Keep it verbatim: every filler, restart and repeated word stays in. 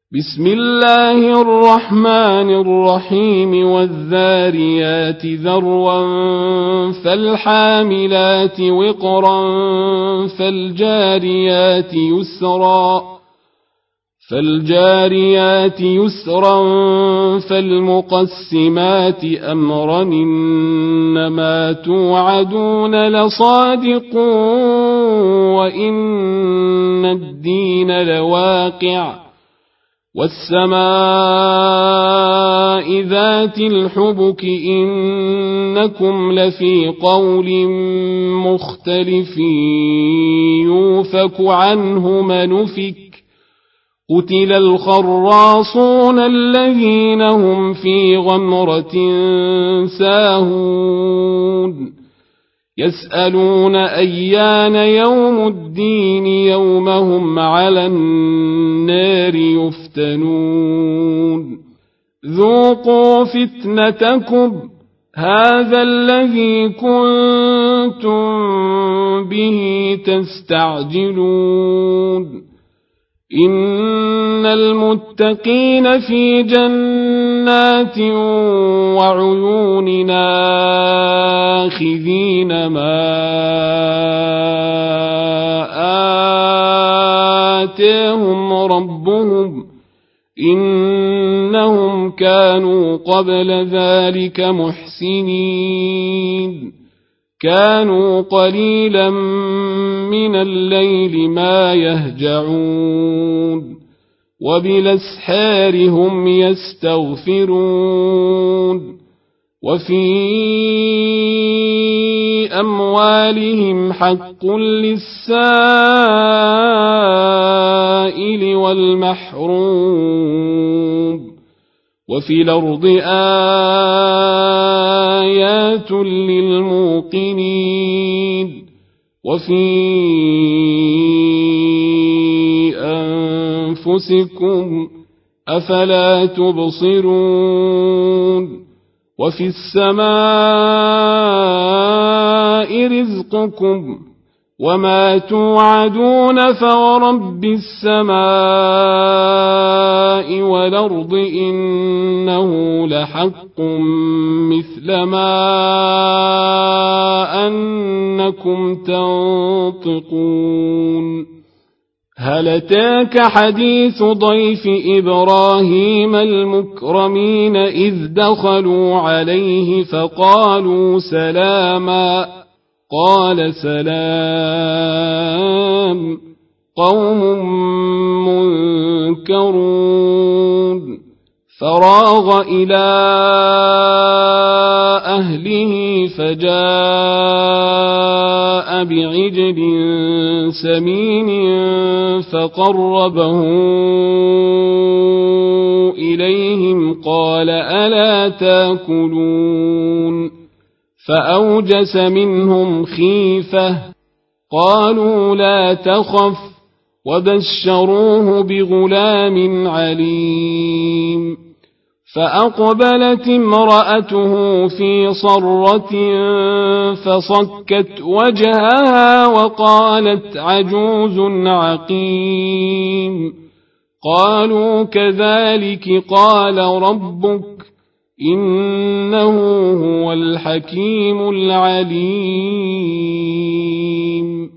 بسم الله الرحمن الرحيم والذاريات ذروا فالحاملات وقرا فالجاريات يسرا فالجاريات يسرا فالمقسمات أمرا إنما توعدون لصادق وإن الدين لواقع والسماء ذات الحبك إنكم لفي قول مختلف يوفك عنه من أفك قتل الخراصون الذين هم في غمرة ساهون يسألون أيان يوم الدين يوم هم على النار يفتنون ذوقوا فتنتكم هذا الذي كنتم به تستعجلون إن المتقين في جنات وعيون آخذين ما آتاهم ربهم إنهم كانوا قبل ذلك محسنين كانوا قليلا من الليل ما يهجعون وبالأسحار هم يستغفرون وفي أموالهم حق للسائل والمحروم وفي الأرض آيات للموقنين وفي أنفسكم أفلا تبصرون وفي السماء رزقكم وما توعدون فورب السماء والأرض إنه لحق مثل ما أنكم تنطقون هل أتاك حديث ضيف إبراهيم المكرمين إذ دخلوا عليه فقالوا سلاما قال سلام قوم منكرون فراغ إلى أهله فجاء بعجل سمين فقربه إليهم قال ألا تاكلون فأوجس منهم خيفة قالوا لا تخف وبشروه بغلام عليم فأقبلت امرأته في صرة فصكت وجهها وقالت عجوز عقيم قالوا كذلك قال ربك إنه هو الحكيم العليم